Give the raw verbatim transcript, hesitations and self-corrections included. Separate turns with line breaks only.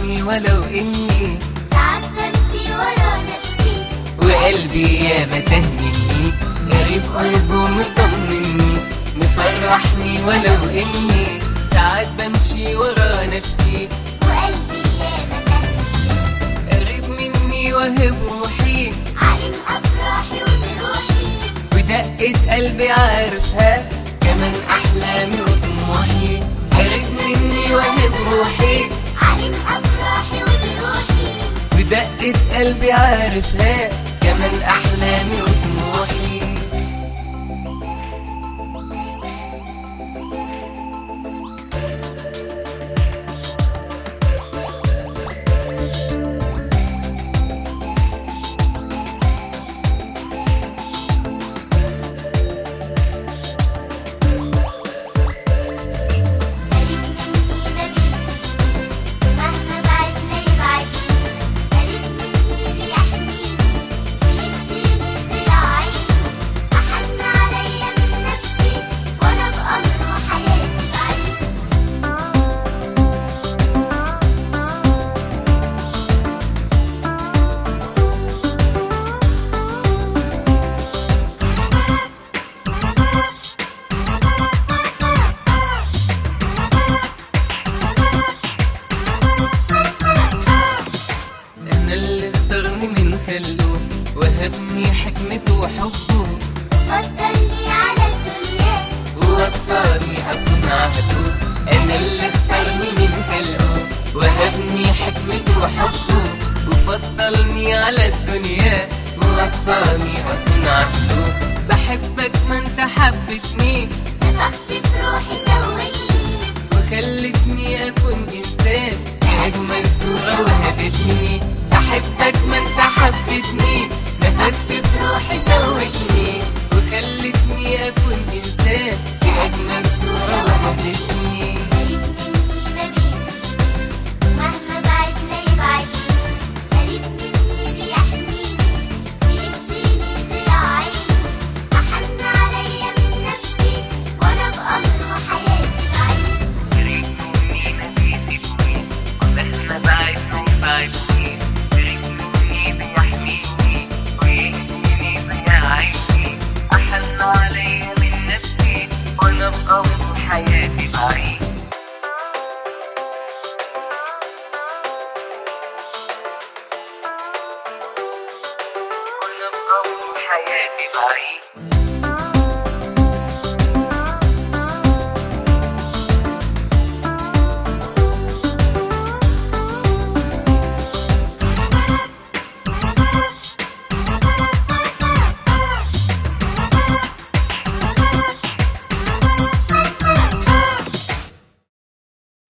بتفرحني ولو إني
ساعات بمشي ورا نفسي
وقلبي ياما تهمني، غريب قربه مطمني مفرحني ولو إني ساعات بمشي ورا نفسي
وقلبي ياما تهمني،
قريب مني وهب روحي
عالم أفراحي وبروحي
ودقة قلبي عارفها كمان أحلامي وطموحي، قريب مني وهب روحي
عالم أفراحي وبروحي
ودقة قلبي عارفها كمان أحلامي وطموحي. وهبني حكمته وحبه
فضلني على الدنيا
ووصاني أصنع هدوء. أنا اللي اختارني من خلقه وهبني حكمته وحبه وفضلني على الدنيا ووصاني أصنع هدوء. بحبك ما انت حبتني،
نفخت في روحي زودني
وخلتني أكون إنسان أجمل صورة وهبتني. بحبك ما انت حبتني، نفخت في روحي زودني وخلتني أكون إنسان أجمل صورة وهبتني.
قريب مني ما بيسيبنيش مهما بعدنا يبعدنيش، قريب مني بيحميني بيديني ضياع عيني، أحن عليا من نفسي وأنا بأمره حياتي بعيش.
قريب مني ما بيسيبنيش مهما بعدنا يبعدنيش، قريب مني بيحميني ويهديني ضياع عيني، أحن عليا من نفسي وأنا بأمره حياتي بعيش. وأنا بأمره حياتي بعيش.